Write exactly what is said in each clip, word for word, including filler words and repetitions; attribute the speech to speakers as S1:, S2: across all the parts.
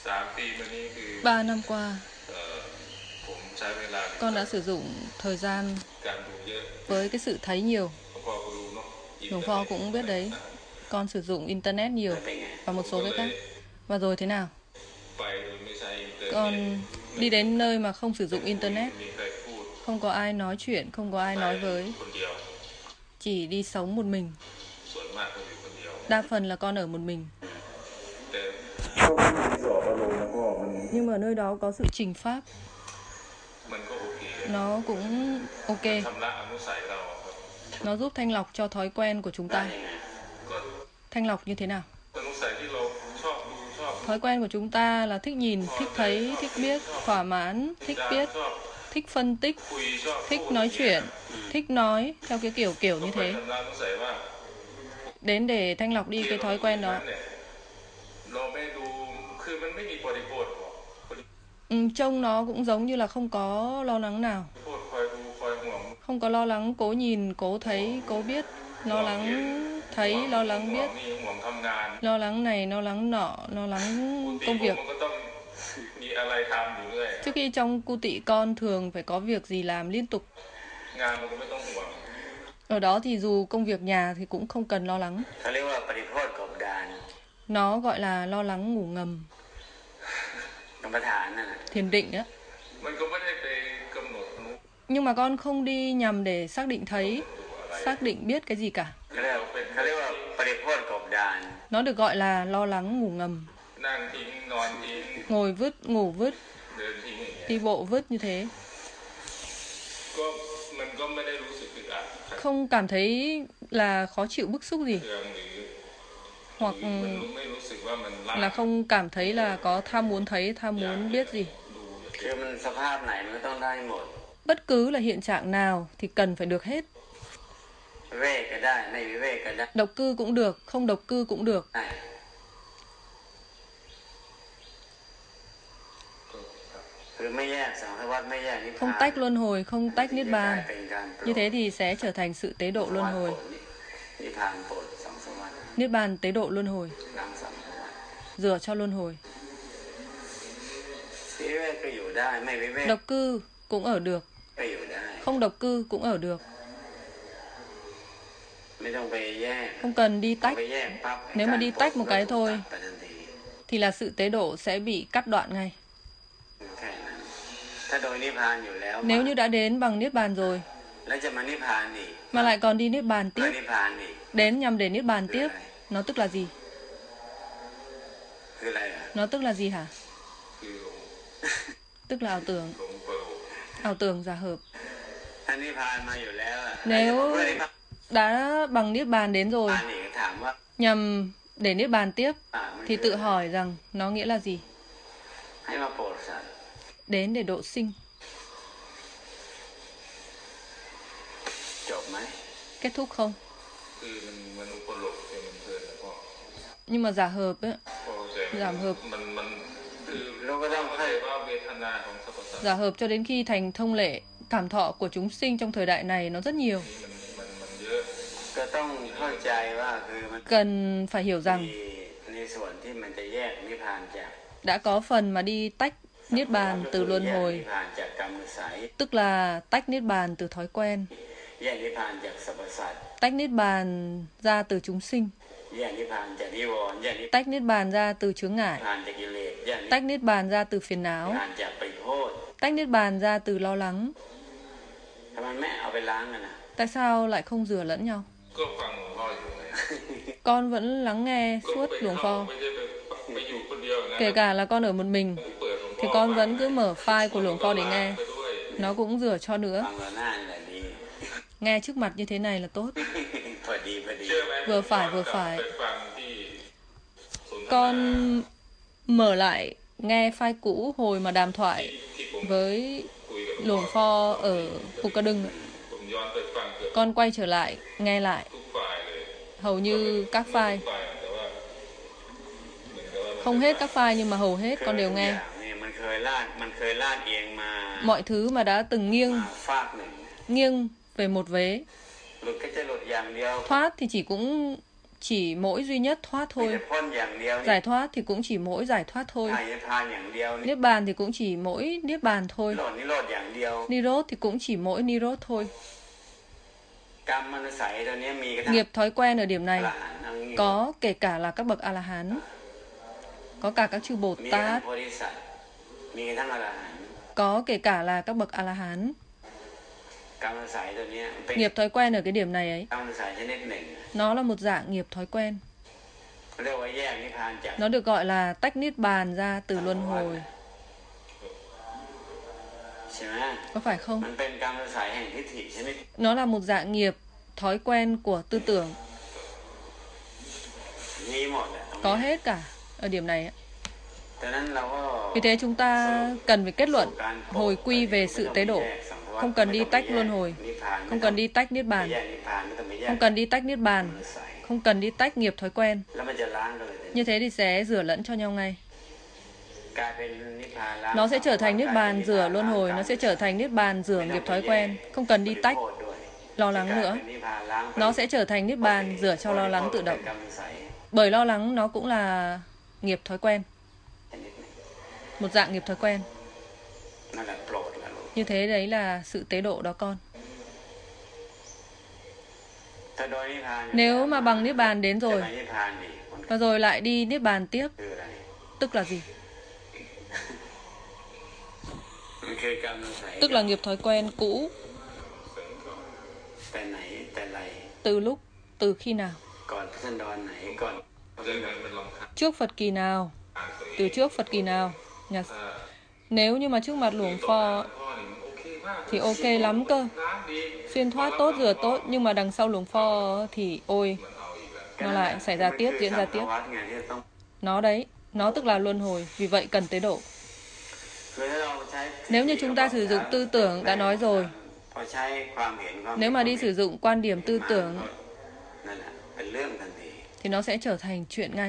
S1: Ba năm qua, con đã sử dụng thời gian với cái sự thấy nhiều. Hưởng Pho cũng biết đấy, con sử dụng Internet nhiều và một số cái khác. Và rồi thế nào? Con đi đến nơi mà không sử dụng Internet, không có ai nói chuyện, không có ai nói với, chỉ đi sống một mình. Đa phần là con ở một mình. Nhưng mà ở nơi đó có sự trình pháp, nó cũng ok. Nó giúp thanh lọc cho thói quen của chúng ta. Thanh lọc như thế nào? Thói quen của chúng ta là thích nhìn, thích thấy, thích biết, thỏa mãn, thích biết, thích phân tích, thích nói chuyện, thích nói theo cái kiểu kiểu như thế. Đến để thanh lọc đi cái thói quen đó. Ừ, trông nó cũng giống như là không có lo lắng nào. Không có lo lắng, cố nhìn, cố thấy, cố biết. Lo lắng thấy, lo lắng biết. Lo lắng này, lo lắng nọ, lo lắng công việc. Trước khi trong cu tị con thường phải có việc gì làm liên tục. Ở đó thì dù công việc nhà thì cũng không cần lo lắng. Nó gọi là lo lắng ngủ ngầm. Thiền định á. Nhưng mà con không đi nhằm để xác định thấy, xác định biết cái gì cả. Nó được gọi là lo lắng ngủ ngầm. Ngồi vứt, ngủ vứt, đi bộ vứt như thế. Không cảm thấy là khó chịu bức xúc gì. Hoặc là không cảm thấy là có tham muốn thấy, tham muốn biết gì. Bất cứ là hiện trạng nào thì cần phải được hết. Độc cư cũng được, không độc cư cũng được. Không tách luân hồi, không tách niết bàn. Như thế thì sẽ trở thành sự tế độ luân hồi. Niết bàn tế độ luân hồi, rửa cho luân hồi. Độc cư cũng ở được, không độc cư cũng ở được. Không cần đi tách. Nếu mà đi tách một cái thôi thì là sự tế độ sẽ bị cắt đoạn ngay. Nếu như đã đến bằng niết bàn rồi mà lại còn đi niết bàn tiếp, đến nhằm để niết bàn tiếp, nó tức là gì? Nó tức là gì hả? Tức là ảo tưởng. Ảo tưởng giả hợp. Nếu đã bằng niết bàn đến rồi, nhằm để niết bàn tiếp, thì tự hỏi rằng nó nghĩa là gì? Đến để độ sinh. Kết thúc không? Nhưng mà giả hợp ấy, giảm hợp. Giả hợp cho đến khi thành thông lệ, cảm thọ của chúng sinh trong thời đại này nó rất nhiều. Cần phải hiểu rằng đã có phần mà đi tách niết bàn từ luân hồi, tức là tách niết bàn từ thói quen, tách niết bàn ra từ chúng sinh, tách niết bàn ra từ chướng ngại, tách niết bàn ra từ phiền não, tách niết bàn ra từ lo lắng. Tại sao lại không rửa lẫn nhau? Con vẫn lắng nghe suốt Luồng Pho. Kể cả là con ở một mình thì con vẫn cứ mở file của Luồng Pho để nghe. Nó cũng rửa cho nữa. Nghe trước mặt như thế này là tốt. Vừa phải vừa phải. Con mở lại nghe file cũ hồi mà đàm thoại với Luồng Pho ở Phù Ca Đưng. Con quay trở lại nghe lại hầu như các file. Không hết các file nhưng mà hầu hết con đều nghe. Mọi thứ mà đã từng nghiêng Nghiêng về một vế. Thoát thì chỉ cũng chỉ mỗi duy nhất thoát
S2: มี
S1: thôi.
S2: แต่พ้นอย่างเดียวนี่
S1: Giải thoát thì cũng chỉ mỗi giải thoát thôi.
S2: พระนิพพานอย่างเดียวนี่
S1: Niết bàn thì cũng chỉ mỗi niết bàn thôi.
S2: โลดนิโรธอย่างเดียว
S1: Nirod thì cũng chỉ mỗi nirod thôi.
S2: กรรมมนุสัยตัวนี้มีกระทั่ง
S1: Nghiệp thói quen ở điểm
S2: อ
S1: này
S2: รหันต์ทั้งนี้
S1: có kể cả là các bậc A-la-hán, có cả các chư Bồ
S2: มีกระทั่ง
S1: Tát,
S2: โพธิสัตว์มีกระทั่งอรหันต์
S1: có kể cả là các bậc A-la-hán.
S2: กรรมมนุสัยตัวนี้เป็น
S1: Nghiệp thói quen ở cái điểm này ấy,
S2: กรรมมนุสัยชนิดหนึ่ง
S1: nó là một dạng nghiệp thói quen.
S2: เรียกว่าแยกนิพพานจาก
S1: Nó được gọi là tách niết bàn ra từ luân hồi.
S2: ใช่ไหม
S1: Có phải không?
S2: มันเป็นกรรมมนุสัยแห่งทิฏฐิชนิด
S1: Nó là một dạng nghiệp thói quen của tư tưởng.
S2: มีหมดแหละตรงนี้
S1: Có hết cả ở điểm này.
S2: ดังนั้นเราก็
S1: Vì thế chúng ta cần phải kết luận hồi quy về sự tế độ. Không cần đi tách luân hồi, không cần đi tách niết
S2: ไม่
S1: bàn,
S2: แยกนิพพานไม่ต้องไปแยก
S1: không cần đi tách niết bàn,
S2: มนุสัย
S1: không cần đi tách nghiệp thói quen.
S2: แล้วมันจะล้างกันเลย
S1: Như thế thì sẽ rửa lẫn cho nhau ngay.
S2: กลายเป็นนิพพานล้าง
S1: Nó sẽ trở thành niết bàn rửa luân hồi, nó sẽ trở thành niết bàn rửa nghiệp thói quen. Không cần đi tách
S2: โทษด้วย
S1: lo lắng nữa.
S2: กลายเป็นนิพพานล้าง
S1: Nó sẽ trở thành niết bàn rửa cho lo lắng tự động.
S2: เป็นกรรมมนุสัย
S1: Bởi lo lắng nó cũng là nghiệp thói quen,
S2: ชนิดหนึ่ง
S1: một dạng nghiệp thói quen.
S2: นั่นแหละโปรดละลูก
S1: Như thế đấy là sự tế độ đó con.
S2: ถ้าโดยนิพพาน
S1: Nếu mà bằng niết bàn đến
S2: จะ
S1: rồi
S2: ไปนิพพานดิมัน
S1: và rồi lại đi niết bàn tiếp,
S2: คืออะไร
S1: tức là gì?
S2: มันคือกรรมมนุสัย
S1: Tức là nghiệp thói quen cũ
S2: แต่ไหนแต่ไร
S1: từ lúc, từ khi nào?
S2: ก่อนท่านดอนไหนก่อน
S1: Trước Phật kỳ nào? Từ trước Phật kỳ nào? Nhà... Nếu như mà trước mặt luồng pho thì ok lắm cơ, xuyên thoát tốt, rửa tốt, nhưng mà đằng sau luồng pho thì ôi, nó lại xảy ra tiếp, diễn ra tiếp.
S2: วัดไงที่ต้อง
S1: Nó đấy, nó tức là luân hồi, vì vậy cần tế độ.
S2: คือถ้าเราใช้
S1: Nếu như chúng ta sử dụng tư tưởng đã nói rồi,
S2: พอใช้ความเห็นความ
S1: nếu mà đi sử dụng quan điểm tư tưởng
S2: นั่นแหละเป็นเรื่องทันที
S1: thì nó sẽ trở thành chuyện ngay.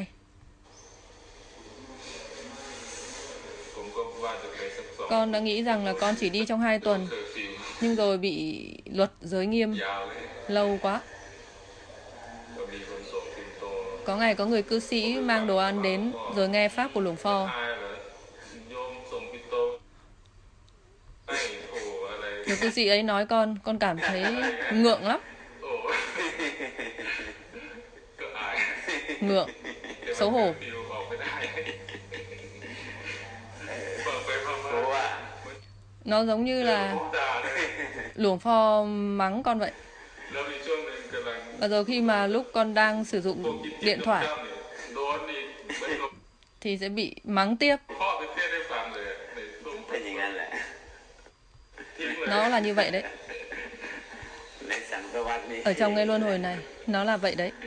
S3: ผมก็ว่าจะไปสักสอง
S1: Con đã nghĩ rằng là con chỉ đi trong hai tuần,
S3: เคอร์ฟิว
S1: nhưng rồi bị luật giới nghiêm
S3: ยาวเลย
S1: lâu quá.
S3: ก็มีคนส่งพิมพ์โต
S1: Có ngày có người cư sĩ mang đồ ăn đến rồi nghe pháp của Luồng Pho.
S3: อายเหรอโยมส่งพิมพ์โตให้โอ้อะไร
S1: Người cư sĩ ấy nói con, con cảm thấy ngượng lắm,
S3: โอ้ก็อาย
S1: ngượng, xấu hổ.
S3: ฟิวออกไม่ได้บอกไปพ
S2: เพราะ
S3: ม่า
S2: ว่า
S1: Nó giống như
S3: ผ
S1: là
S3: มด่าเลย
S1: Luồng Pho mắng con vậy.
S3: แล้วมีช่วงหนึ่งกำลัง
S1: Và rồi khi mà lúc con đang sử
S3: พวก
S1: dụng
S3: กิน
S1: điện thoại
S3: โดนอีกไม่หลบ
S1: thì sẽ bị mắng tiếp.
S3: พ่อไปเทศให้ฟังเลยในตุ้ม
S2: เป็นอย่างนั้นแหละ
S3: ทิ้งเลย
S1: Nó là như vậy đấy.
S2: ในสังสวัสดิ์นี้
S1: Ở trong cái luân hồi này, nó là vậy đấy.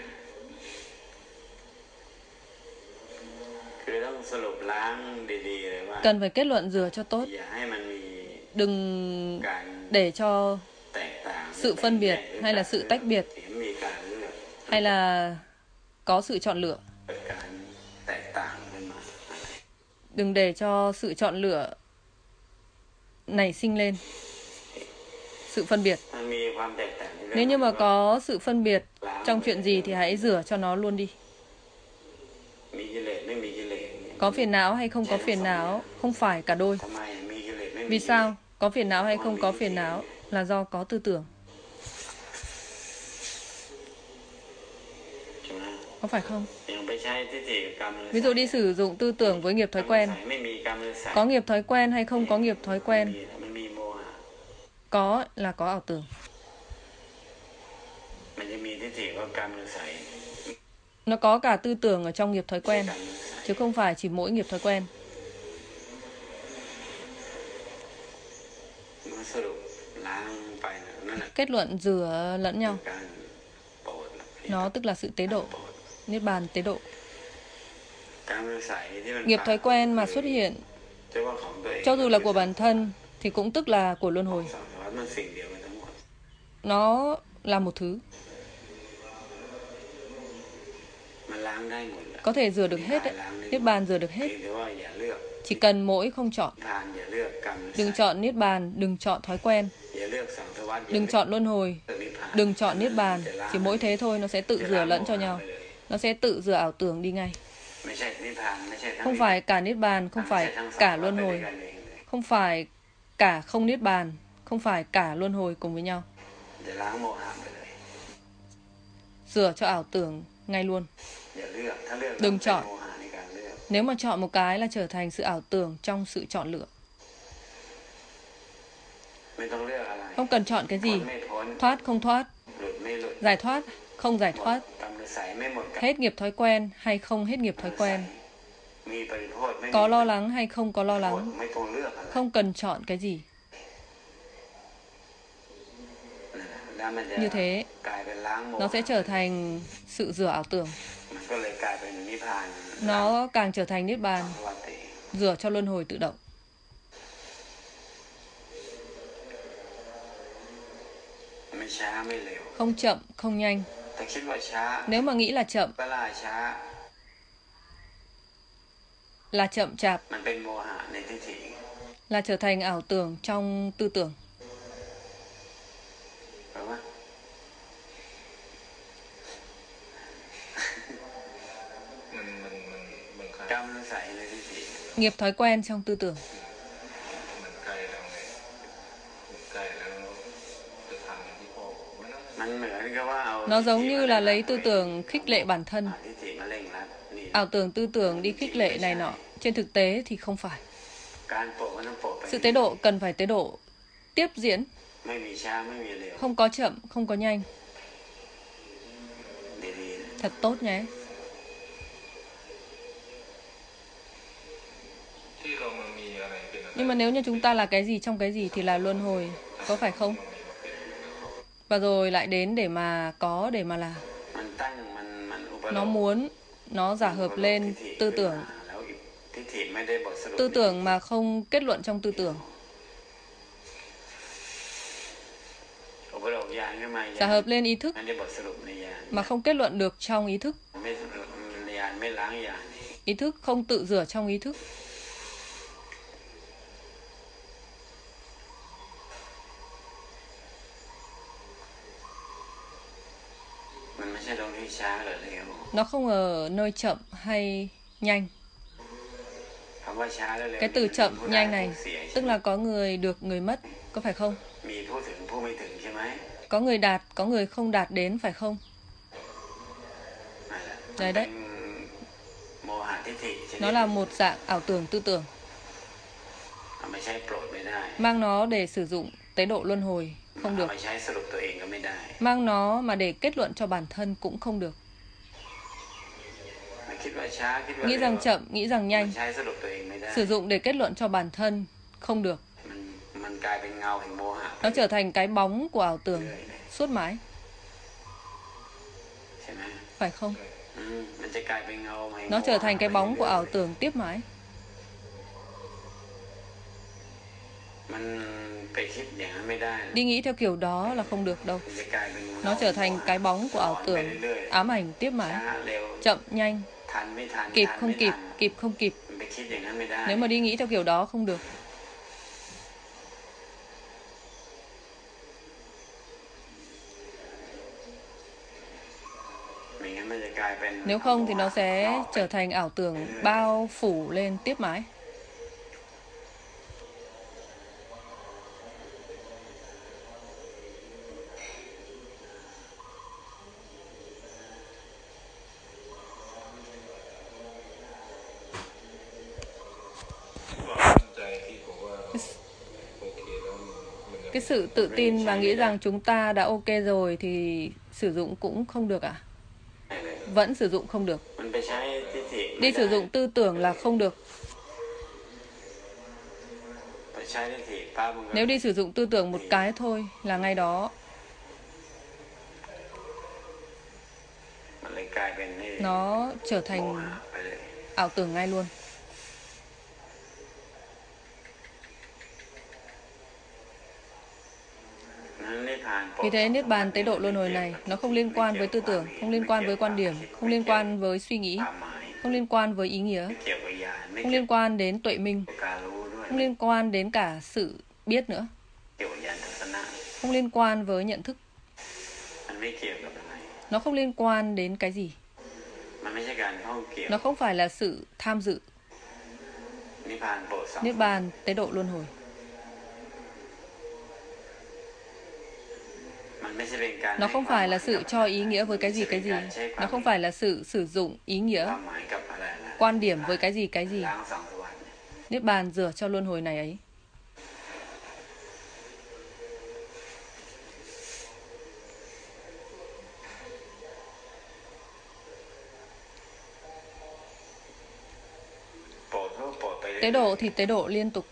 S2: คือต้องสรุปล้างดีๆเลยว่า
S1: Cần phải kết luận rửa cho tốt,
S2: อย่าให้มันมี
S1: đừng
S2: การ
S1: để cho
S2: แตกต่าง
S1: sự phân biệt hay là sự tách biệt
S2: เห็นมีการเลือก
S1: hay là có sự chọn lựa.
S2: เกิดการแตกต่างขึ้นมาอะไร
S1: Đừng để cho sự chọn lựa nảy sinh lên sự phân biệt.
S2: มันมีความแตกต่างในเรื่อง
S1: Nếu như mà có sự phân biệt trong chuyện gì thì hãy rửa cho nó luôn đi.
S2: มีกิเลสไม่มีกิเลสเนี่ย
S1: Có phiền não hay không có phiền não không phải cả đôi.
S2: ทำไมมีกิเลสไม่มี
S1: Vì sao? Có phiền não hay không có phiền não là do có tư tưởng.
S2: ใช่ไหม
S1: Có phải không?
S2: อย่างไปใช้ทิฏฐิกับกรรมเลย
S1: Ví dụ đi sử dụng tư tưởng với nghiệp thói quen.
S2: ไม่มีกรรมเลยใส่
S1: Có nghiệp thói quen hay không có nghiệp thói quen,
S2: มีมันมีโมหะ
S1: có là có ảo tưởng.
S2: มันจะมีทิฏฐิว่ากรรมเลยใส่
S1: Nó có cả tư tưởng ở trong nghiệp thói quen,
S2: กรรมเลยใส่
S1: chứ không phải chỉ mỗi nghiệp thói quen.
S2: มันสรุปล้างไปนะนั่นแหละ
S1: Kết luận rửa lẫn nhau,
S2: การโปรด
S1: nó tức là sự tế độ,
S2: โปรด
S1: niết bàn tế độ.
S2: กรรมเลยใส่ที่มัน
S1: Nghiệp thói quen mà xuất hiện,
S2: จะว่าของตัวเอง
S1: cho dù là của bản thân thì cũng tức là của luân hồi.
S2: สองสารมันสิ่งเดียวกันทั้งหมด
S1: Nó là một thứ,
S2: มันล้างได้หมดแหละ
S1: có thể rửa được hết đấy. Niết bàn rửa được
S2: เพีย
S1: hết,
S2: งแต่ว่าอย่าเลือก
S1: chỉ cần mỗi không chọn.
S2: ทานอย่าเลือกกรรมเลย
S1: Đừng
S2: ใส่
S1: chọn niết bàn, đừng chọn thói quen,
S2: อย่าเลือกสังสารวัฏ
S1: đừng chọn luân hồi,
S2: เลือกนิพพาน
S1: đừng chọn niết bàn. Chỉ mỗi thế thôi nó sẽ tự rửa lẫn cho nhau. nó sẽ tự rửa ảo tưởng đi ngay.
S2: ไม่ใช่นิพพานไม่ใช่ทั้ง
S1: Không phải cả niết bàn, không
S2: ไม่ใช่
S1: phải
S2: ทั้งสาม
S1: cả
S2: ว่า
S1: luân
S2: ไปด้วย
S1: hồi,
S2: กันเองเลย
S1: không phải cả không niết bàn, không phải cả luân hồi cùng với nhau.
S2: จะล้างโมหะไปเลย
S1: Rửa cho ảo tưởng ngay luôn.
S2: อย่าเลือกถ้าเลือก
S1: Đừng
S2: เป็น
S1: chọn.
S2: โมหะในการเลือก
S1: Nếu mà chọn một cái là trở thành sự ảo tưởng trong sự chọn lựa.
S2: ไม่ต้องเลือกอะไร
S1: Không cần chọn cái
S2: พ้น
S1: gì.
S2: ไม่พ้น
S1: Thoát không thoát,
S2: หลุดไม่หลุด
S1: giải thoát không giải
S2: หมด
S1: thoát,
S2: กรรมนิสัยไม่หมดกรรม
S1: hết nghiệp thói quen hay không hết nghiệp thói quen,
S2: มีปริโภทไม่มี
S1: có lo lắng hay không có lo
S2: โทษ
S1: lắng,
S2: ไม่ต้องเลือกอะไร
S1: không cần chọn cái gì.
S2: แล้วมันจะ
S1: Như thế,
S2: กลายเป็นล้างโม
S1: nó
S2: หะ
S1: sẽ trở thành sự rửa ảo tưởng.
S2: มันก็เลยกลายเป็นนิพพาน
S1: Nó càng trở thành niết bàn,
S2: วัติ
S1: rửa cho luân hồi tự động.
S2: ไม่ช้าไม่เร็ว
S1: Không chậm, không nhanh.
S2: แต่คิดว่าช้า
S1: Nếu mà nghĩ là chậm,
S2: ก็ล่าช้า
S1: là chậm chạp,
S2: มันเป็นโมหะในทิฏฐิ
S1: là trở thành ảo tưởng trong tư tưởng.
S2: เพราะว่า
S3: มันมันมันมันคล้าย
S2: กรรมนิสัยในทิฏฐิ
S1: Nghiệp thói quen trong tư tưởng.
S3: มันใกล้แล้วไงมันใกล้แล้วจะทำอย่างที่พ่อบอกว่านะ
S2: มันเหมือนกับว่าเอา
S1: Nó giống như là lấy tư tưởng khích lệ bản thân,
S2: ทิฏฐิมาเร่งรัดนี่
S1: ảo tưởng tư tưởng đi khích lệ này nọ. Trên thực tế thì không phải.
S2: การโปะมันต้องโปะไป
S1: Sự tế độ cần phải tế độ tiếp diễn,
S2: ไม่มีช้าไม่มีเร็ว
S1: không có chậm, không có nhanh.
S2: ดีๆนะ
S1: Thật tốt nhé.
S3: ที่เรามันมีอะไรเป็นอะไร
S1: Nhưng mà nếu như chúng ta là cái gì trong cái gì thì là luân hồi, có phải không? Và rồi lại đến để mà có, để mà là.
S2: มันตั้งมันมันอุปโล
S1: Nó
S2: ก
S1: muốn, nó giả hợp lên tư tưởng,
S2: แล้วทิฏฐิไม่ได้บทสรุป
S1: tư tưởng mà không kết luận trong tư tưởng.
S2: อุปโลกญาณขึ้นมา
S1: Giả hợp lên ý thức
S2: ไม่ได้บทสรุปในญาณ
S1: mà không kết luận được trong ý thức.
S2: ไม่ญาณไม่ล้างญาณ
S1: Ý thức không tự rửa trong ý thức.
S2: มันไม่ใช่ตรงที่ช้าหรือเร็ว
S1: Nó không ở nơi chậm hay nhanh.
S2: คำว่าช้าและเร็ว
S1: Cái từ chậm,
S2: ผู้ได้
S1: nhanh này,
S2: ผู้เสีย
S1: tức là có người được, người mất, có phải không?
S2: มีผู้ถึงผู้ไม่ถึงใช่ไหม
S1: Có người đạt, có người không đạt đến, phải không?
S2: นั่นแหละ
S1: Đấy đấy.
S2: โมหะทิฏฐิชนิด
S1: Nó là một dạng ảo tưởng tư tưởng.
S2: เอาไม่ใช่โปรดไม่ได้
S1: Mang nó để sử dụng tế độ luân hồi, không
S2: เอา
S1: được.
S2: ไปใช้สรุปตัวเองก็ไม่ได้
S1: Mang nó mà để kết luận cho bản thân cũng không được.
S2: คิดว่าช้าคิดว่า
S1: Nghĩ
S2: เร็ว
S1: rằng chậm, nghĩ rằng
S2: มัน
S1: nhanh,
S2: ใช้สรุปตัวเองไม่ได้
S1: sử dụng để kết luận cho bản thân không được.
S2: มันมันกลายเป็นเงาแห่งโมหะ
S1: Nó trở thành cái bóng của ảo tưởng suốt mãi,
S2: ใช่ไหม
S1: phải không?
S2: อืมมันจะกลายเป็นเงาแห่ง
S1: Nó trở thành cái bóng của ảo
S2: โมหะ
S1: tưởng tiếp mãi.
S2: มันไปคิดอย่างนั้นไม่ได้
S1: Đi nghĩ theo kiểu đó là không được đâu.
S2: มันจะกลายเป็นเงา
S1: Nó trở thành cái bóng của ảo tưởng, ám ảnh tiếp
S2: ช้า
S1: mãi.
S2: เร็ว
S1: Chậm, nhanh,
S2: ทันไม่ทัน
S1: kịp
S2: ทัน
S1: không
S2: ไม่
S1: kịp,
S2: ทัน
S1: kịp không kịp.
S2: มันไปคิดอย่างนั้นไม่ได้
S1: Nếu mà đi nghĩ theo kiểu đó không được.
S2: ไม่งั้นมันจะกลายเป็น
S1: Nếu không thì nó sẽ trở thành ảo tưởng bao phủ lên tiếp mãi.
S3: ความมั่นใจที่บอกว่าโอเคแล้วมันมันยัง
S1: Cái sự tự tin và nghĩ rằng chúng ta đã ok rồi thì sử dụng cũng không được à? Vẫn sử dụng không được.
S2: มันไปใช้ทิฏฐิไม่
S1: Đi
S2: ได้
S1: sử dụng tư tưởng là không được.
S2: ไปใช้ทิฏฐิป้ามึงก็
S1: Nếu đi sử dụng tư tưởng một cái thôi là ngay đó
S2: มันเลยกลายเป็นนี่
S1: nó trở
S2: โม
S1: thành
S2: หะไปเลย
S1: ảo tưởng ngay luôn.
S2: นั้นนิพพาน
S1: Vì thế Niết Bàn tế độ luân hồi này nó không liên quan với tư tưởng, không liên quan với quan điểm, không liên quan với suy nghĩ,
S2: ความหมาย
S1: không liên quan với ý nghĩa,
S2: ไม่เกี่ยวกับญาณไม่
S1: không
S2: เกี่ยว
S1: liên quan đến tuệ minh,
S2: กับการรู้ด้วย
S1: không liên quan đến cả sự biết nữa,
S2: เกี่ยวกับญาณทัศนะ
S1: không liên quan với nhận thức,
S2: มันไม่เกี่ยวกับอะไร
S1: nó không liên quan đến cái gì. Nó không phải là sự tham dự. Niết bàn, tế độ luân hồi. Nó không phải là sự cho ý nghĩa với cái gì cái gì. Nó không phải là sự sử dụng ý nghĩa, quan điểm với cái gì cái gì. Niết bàn rửa cho luân hồi này ấy. Tế độ thì tế độ liên tục.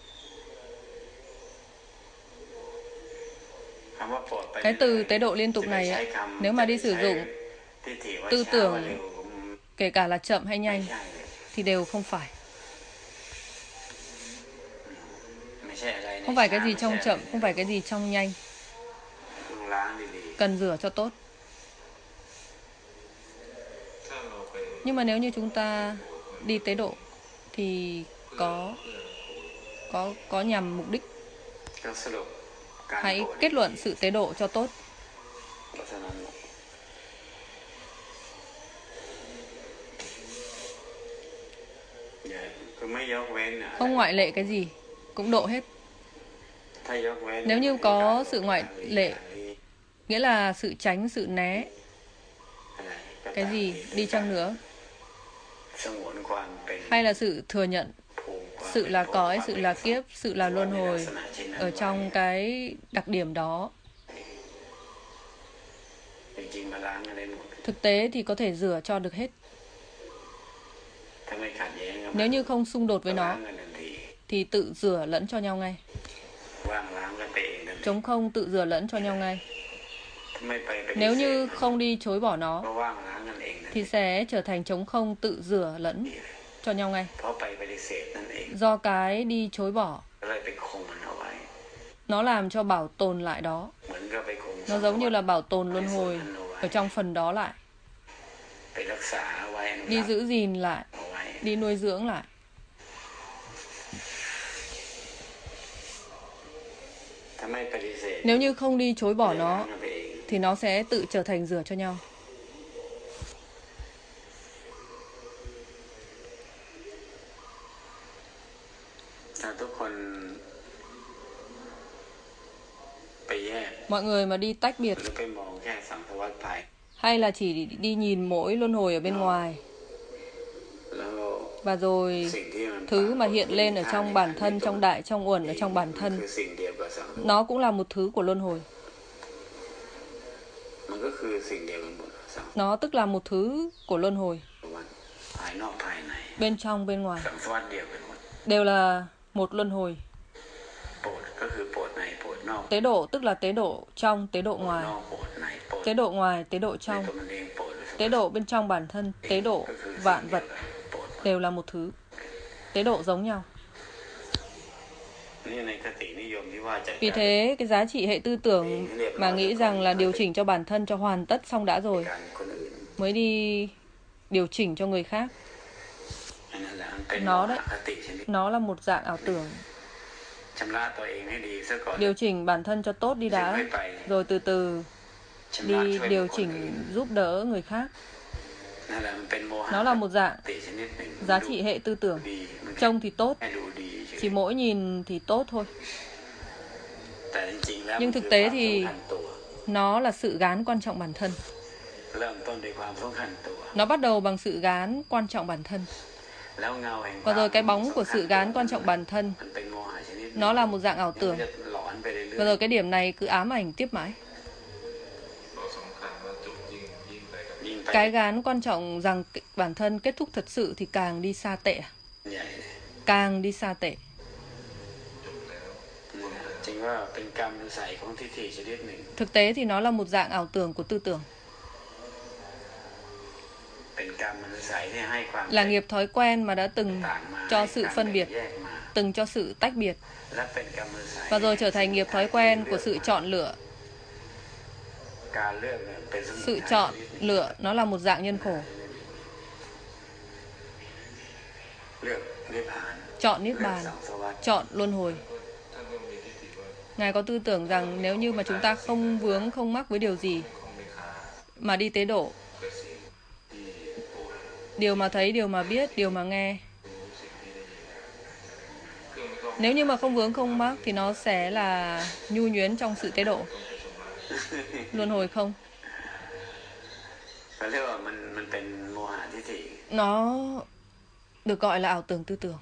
S1: Cái từ tế độ liên tục này ấy, nếu mà đi sử dụng tư tưởng kể cả là chậm hay nhanh thì đều không phải. Không phải cái gì trong chậm, không phải cái gì trong nhanh. Cần rửa cho tốt. Nhưng mà nếu như chúng ta đi tế độ thì có có có nhằm mục đích. Hãy kết luận sự tế độ cho tốt. Không ngoại lệ cái gì, cũng độ hết. Nếu như có sự ngoại lệ, nghĩa là sự tránh, sự né, cái gì đi chăng nữa, hay là sự thừa nhận sự là cõi, sự là kiếp, sự là luân hồi ở trong cái đặc điểm đó, thực tế thì có thể rửa cho được hết. Nếu như không xung đột với nó thì tự rửa lẫn cho nhau ngay. Trống không tự rửa lẫn cho nhau ngay. Nếu như không đi chối bỏ nó thì sẽ trở thành trống không tự rửa lẫn cho nhau ngay. Do cái đi chối bỏ, nó làm cho bảo tồn lại đó. Nó giống như là bảo tồn luân hồi ở trong phần đó lại. Đi giữ gìn lại, đi nuôi dưỡng lại. Nếu như không đi chối bỏ nó thì nó sẽ tự trở thành rửa cho nhau. Mọi người mà đi tách biệt hay là chỉ đi nhìn mỗi luân hồi ở bên ngoài, và rồi thứ mà hiện lên ở trong bản thân, trong đại, trong uẩn, ở trong bản thân, nó cũng là một thứ của luân hồi. Nó tức là một thứ của luân hồi. Bên trong, bên ngoài đều là một luân hồi. Tế độ tức là tế độ trong, tế độ ngoài. Tế độ ngoài, tế độ trong. Tế độ bên trong bản thân, tế độ vạn vật đều là một thứ. Tế độ giống nhau. Vì thế, cái giá trị hệ tư tưởng mà nghĩ rằng là điều chỉnh cho bản thân cho hoàn tất xong đã rồi mới đi điều chỉnh cho người khác, nó đấy, nó là một dạng ảo tưởng. Điều chỉnh bản thân cho tốt đi đã, rồi từ từ đi điều chỉnh giúp đỡ người khác. Nó là một dạng giá trị hệ tư tưởng. Trông thì tốt, chỉ mỗi nhìn thì tốt thôi. Nhưng thực tế thì nó là sự gán quan trọng bản thân. Nó bắt đầu bằng sự gán quan trọng bản thân. Và rồi cái bóng của sự gán quan trọng bản thân, nó là một dạng ảo tưởng. Và rồi cái điểm này cứ ám ảnh tiếp mãi. Cái gán quan trọng rằng bản thân kết thúc thật sự thì càng đi xa tệ. Càng đi xa tệ. Thực tế thì nó là một dạng ảo tưởng của tư tưởng. Là nghiệp thói quen mà đã từng cho sự phân biệt, từng cho sự tách biệt, và rồi trở thành nghiệp thói quen của sự chọn lựa. Sự chọn lựa nó là một dạng nhân khổ. Chọn niết bàn, chọn luân hồi. Ngài có tư tưởng rằng nếu như mà chúng ta không vướng, không mắc với điều gì mà đi tế độ điều mà thấy, điều mà biết, điều mà nghe. Nếu như mà không vướng không mắc thì nó sẽ là nhu nhuyến trong sự tế độ. Luân hồi không.
S2: เขาเรียกว่ามันมันเป็นโมหะทิฏฐิ
S1: Nó được gọi là ảo tưởng tư tưởng.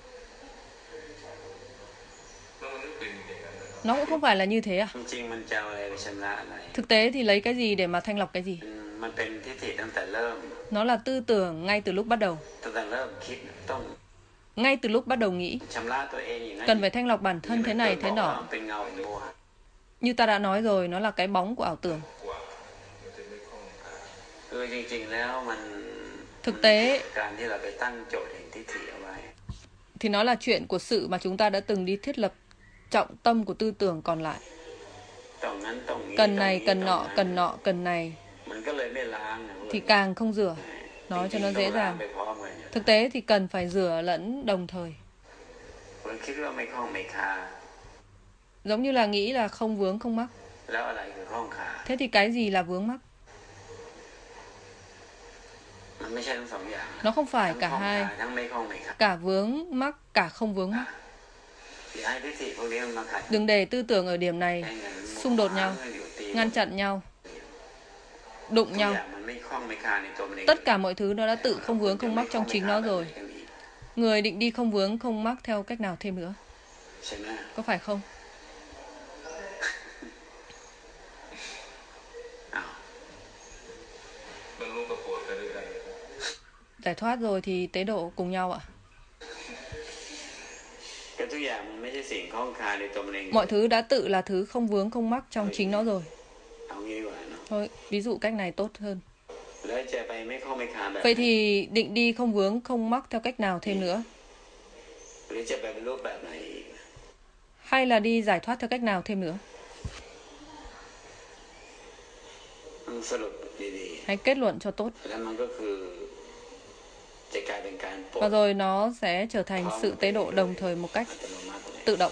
S3: แล้วมันไม่เป็นอย่างนั้นนะ
S1: Nó cũng không phải là như thế à?
S2: จริงๆมันจะเอาอะไรไปชำระอะไร
S1: Thực tế thì lấy cái gì để mà thanh lọc cái gì?
S2: อืมมันเป็นทิฏฐิตั้งแต่เริ่ม
S1: Nó là tư tưởng ngay từ lúc bắt đầu.
S2: ตั้งแต่เริ่มคิดต้อง
S1: Ngay từ lúc bắt đầu nghĩ
S2: ชำระตัวเองอย่างนั้น
S1: cần phải thanh lọc bản thân thế này thế
S2: บอกว่า
S1: nọ.
S2: มันเป็นเงาของโมหะ
S1: Như ta đã nói rồi, nó là cái bóng của ảo tưởng.
S3: กว่ามันจะไม่คล่องขา
S2: คือจริงๆแล้วมัน
S1: Thực tế
S2: การที่เราไปตั้งโจทย์แห่งทิฏฐิเอาไว้
S1: thì nó là chuyện của sự mà chúng ta đã từng đi thiết lập trọng tâm của tư tưởng còn lại.
S2: ตรงนั้นตรงนี้
S1: Cần này,
S2: ตรง
S1: cần
S2: ตรง
S1: nọ,
S2: นั้น
S1: cần nọ, cần này
S2: มันก็เลยไม่ล้างนะ
S1: thì càng không rửa.
S2: จ
S1: Nói
S2: ริ
S1: cho
S2: ง
S1: nó
S2: ๆต้อ
S1: dễ
S2: งล้าง
S1: dàng.
S2: ไปพร้อมกัน
S1: Thực tế thì cần phải rửa lẫn đồng thời.
S2: คนคิดว่าไม่คล่องไม่คา
S1: Giống như là nghĩ là không vướng không mắc.
S2: แล้วอะไรคือคล่องคา
S1: Thế thì cái gì là vướng mắc?
S2: มันไม่ใช่ทั้งสองอย่าง
S1: Nó không phải
S2: ทั้ง
S1: cả
S2: คล่อง
S1: hai.
S2: คาทั้งไม่คล่องไม่คา
S1: Cả vướng mắc, cả không vướng mắc.
S2: อย่าให้ทิฏฐิพวกนี้มันมาขัด
S1: Đừng để tư tưởng ở điểm này
S2: ให้เงิน
S1: xung đột nhau,
S2: เงินอยู่ตี
S1: ngăn chặn nhau, đụng
S2: ทุก
S1: nhau.
S2: อย่างมันไม่คล่องไม่คาในตัวมันเอง
S1: Tất cả mọi thứ nó đã tự không vướng không mắc trong chính nó rồi. Người định đi không vướng không mắc theo cách nào thêm nữa?
S2: ใช่ไหม
S1: Có phải không?
S2: อ้าว
S3: มันรู้กับปวดกันด้วยกัน
S1: Giải thoát rồi thì tế độ cùng nhau ạ.
S2: ก็ทุกอย่างมันไม่ใช่สิ่งคล่องคาในตัวมันเอง
S1: Mọi thứ đã tự là thứ không vướng không mắc trong chính nó rồi.
S2: เอางี้ดีกว่าเนาะ
S1: Thôi, ví dụ cách này tốt hơn.
S2: แล้วจะไปไม่คล่องไม่คาแบบ
S1: Vậy thì định đi không vướng không mắc theo cách nào thêm nữa?
S2: หรือจะไปเป็นรูปแบบไหนอีก
S1: Hay là đi giải thoát theo cách nào thêm nữa?
S2: มันสรุปดี
S1: Hãy kết luận cho tốt.
S2: ๆแล้วมันก็คือจะกลายเป็นการปลด
S1: Và rồi nó sẽ trở thành sự tế độ đồng thời một cách
S2: อัตโนมัติเลย
S1: tự động.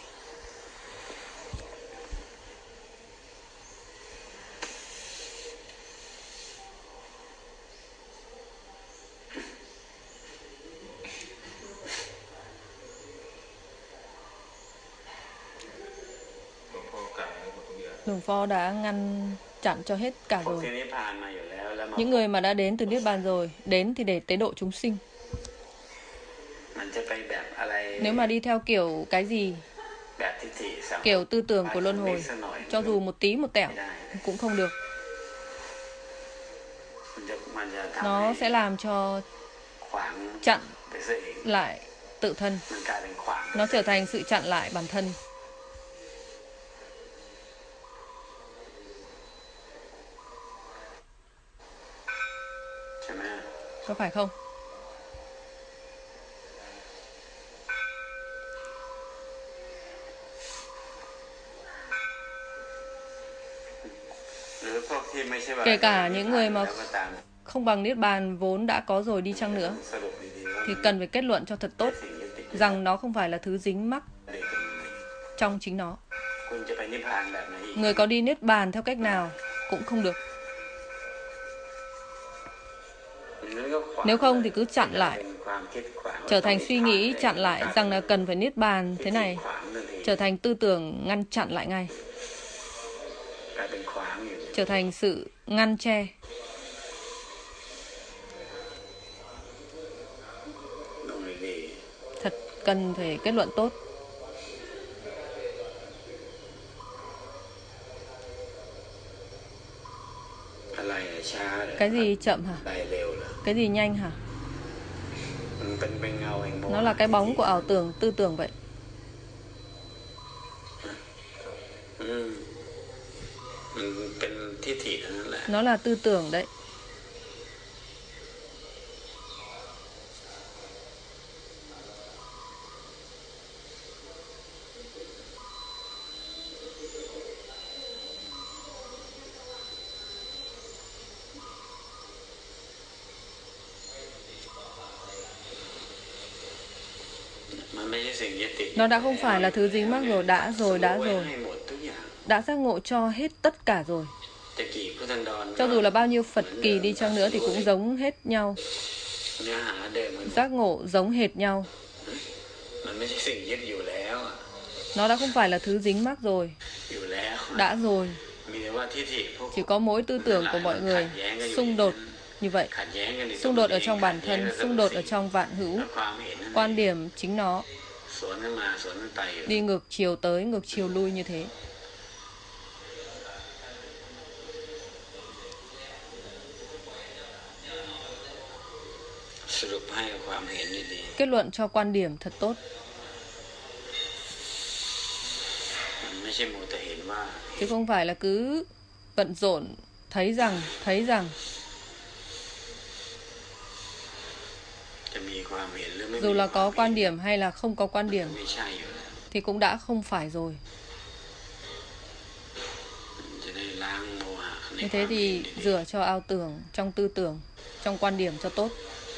S3: หลวงพ่อกันให้หมดทุกอย่าง
S1: Đường Pho đã ngăn chặn cho hết cả
S2: พวก
S1: rồi.
S2: ที่นิพพานมาอยู่แล้วแล้วมา
S1: Những người mà đã đến từ Niết Bàn rồi, đến thì để tế độ chúng sinh.
S2: มันจะไปแบบอะไร
S1: Nếu mà đi theo kiểu cái gì,
S2: แบบทิฏฐิสัง
S1: kiểu tư tưởng của luân hồi,
S2: สักหน่อย
S1: cho dù một tí một tẹo
S2: ไม่ได้
S1: cũng không được.
S2: มันจะมันจะทำ
S1: Nó
S2: ให้
S1: sẽ làm cho
S2: ขวาง
S1: chặn
S2: ไปซะเอง
S1: lại tự thân.
S2: มันกลายเป็นขวาง
S1: Nó trở thành sự chặn lại bản thân.
S2: ใช่ไหม
S1: Có phải không?
S2: หรือพวกที่ไม่ใช่ว่า
S1: Kể cả những người mà
S2: แล้วก็ตาม
S1: không bằng Niết Bàn vốn đã có rồi đi chăng nữa,
S2: สรุปดีๆว่า
S1: thì cần phải kết luận cho thật tốt
S2: สิ่งยึดติด
S1: rằng nó không phải là thứ dính mắc
S2: ในตัวมันเอง
S1: trong chính nó.
S2: คุณจะไปนิพพานแบบไหนอีก
S1: Người có đi Niết Bàn theo cách nào cũng không được.
S2: งั้นก็ขวาง
S1: Nếu không thì cứ chặn lại,
S2: เป็นความคิดขวาง
S1: trở thành suy nghĩ chặn lại rằng là cần phải Niết Bàn thế này,
S2: ขวางนั่นเอง
S1: trở thành tư tưởng ngăn chặn lại ngay,
S2: กลายเป็นขวางอยู่
S1: trở thành sự ngăn che.
S2: ตรงนี้ดี
S1: Thật cần phải kết luận tốt.
S2: อะไรอะช้าเหรอ
S1: Cái gì chậm hả?
S2: อะไรเร็วเหรอ
S1: Cái gì nhanh hả?
S2: มันเป็นเป็นเงาแห่งโมหะ
S1: Nó là cái bóng của ảo tưởng, tư tưởng vậy.
S2: อืมมันเป็นทิฏฐิทั้งนั้นแหละ
S1: Nó là tư tưởng đấy.
S2: มันไม่ใช่สิ่งยึดติด
S1: Nó đã không phải là thứ dính mắc rồi, đã rồi, đã
S2: รู้ไว้
S1: rồi.
S2: ให้หมดทุกอย่าง
S1: Đã giác ngộ cho hết tất cả rồi.
S2: จะกี่พุทธันดร
S1: Cho dù là bao nhiêu Phật kỳ đi chăng nữa thì cũng giống hết nhau.
S2: เนื้อหาเดิมมัน
S1: giác ngộ giống hệt nhau.
S2: มันไม่ใช่สิ่งยึดอยู่แล้วอะ
S1: Nó đã không phải là thứ dính mắc rồi,
S2: อยู่แล้ว
S1: đã rồi.
S2: มีแต่ว่าทิฏฐิพวก
S1: Chỉ có mỗi tư tưởng của mọi người xung đột như vậy.
S2: ขัดแย้งกันในตัว
S1: Xung đột ở
S2: เอง
S1: trong bản
S2: ขัดแย้ง
S1: thân,
S2: กับ
S1: xung đột ở trong vạn hữu.
S2: แล้วความเห็นนั่น
S1: Quan điểm chính nó
S2: สวนกันมาสวนกันไปอยู่
S1: đi ngược chiều tới, ngược chiều lui như thế.
S2: สรุปให้ความเห็นดี
S1: Kết luận cho quan điểm thật tốt.
S2: ๆมันไม่ใช่มัวแต่เห็นว่า
S1: Chứ không phải là cứ bận rộn, thấy rằng, thấy rằng.
S2: จะมีความเห็นหรือไม่มี
S1: Dù là
S2: ความ
S1: có
S2: เห็น
S1: quan điểm hay là không có quan điểm
S2: ไม่ใช่อยู่แล้ว
S1: thì cũng đã không phải rồi.
S2: จะได้ล้างโมหะใน
S1: Như
S2: ควา
S1: thế
S2: มเห็น
S1: thì
S2: ดี
S1: rửa cho ao tưởng, trong tư tưởng, trong quan điểm cho tốt.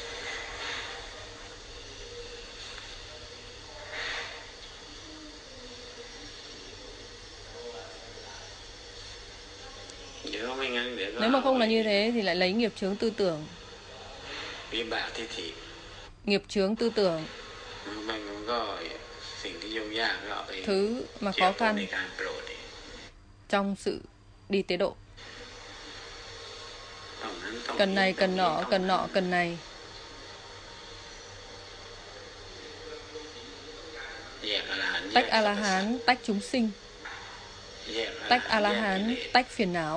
S2: ๆเดี๋ยวไม่งั้นเดี๋ยวก็
S1: Nếu mà không là như thế thì lại lấy nghiệp chướng tư tưởng.
S2: วิบากทิฏฐิ
S1: Nghiệp chướng tư tưởng,
S2: มันมันก็สิ่งที่ยุ่งยากก็เอาไป
S1: thứ mà
S2: เกี่ย
S1: khó
S2: วข้องใน
S1: khăn
S2: การโปรดอีก
S1: trong sự đi tế độ.
S2: ต้องนั้นต้อง
S1: Cần này,
S2: ต้
S1: cần
S2: อง
S1: nọ,
S2: ต้อง
S1: cần nọ, cần này.
S2: แยกอรหันต์
S1: Tách
S2: แยก
S1: A-la-hán, tách chúng sinh.
S2: แยกอร
S1: Tách
S2: หันต์แยก
S1: A-la-hán,
S2: กิเลส
S1: tách phiền não.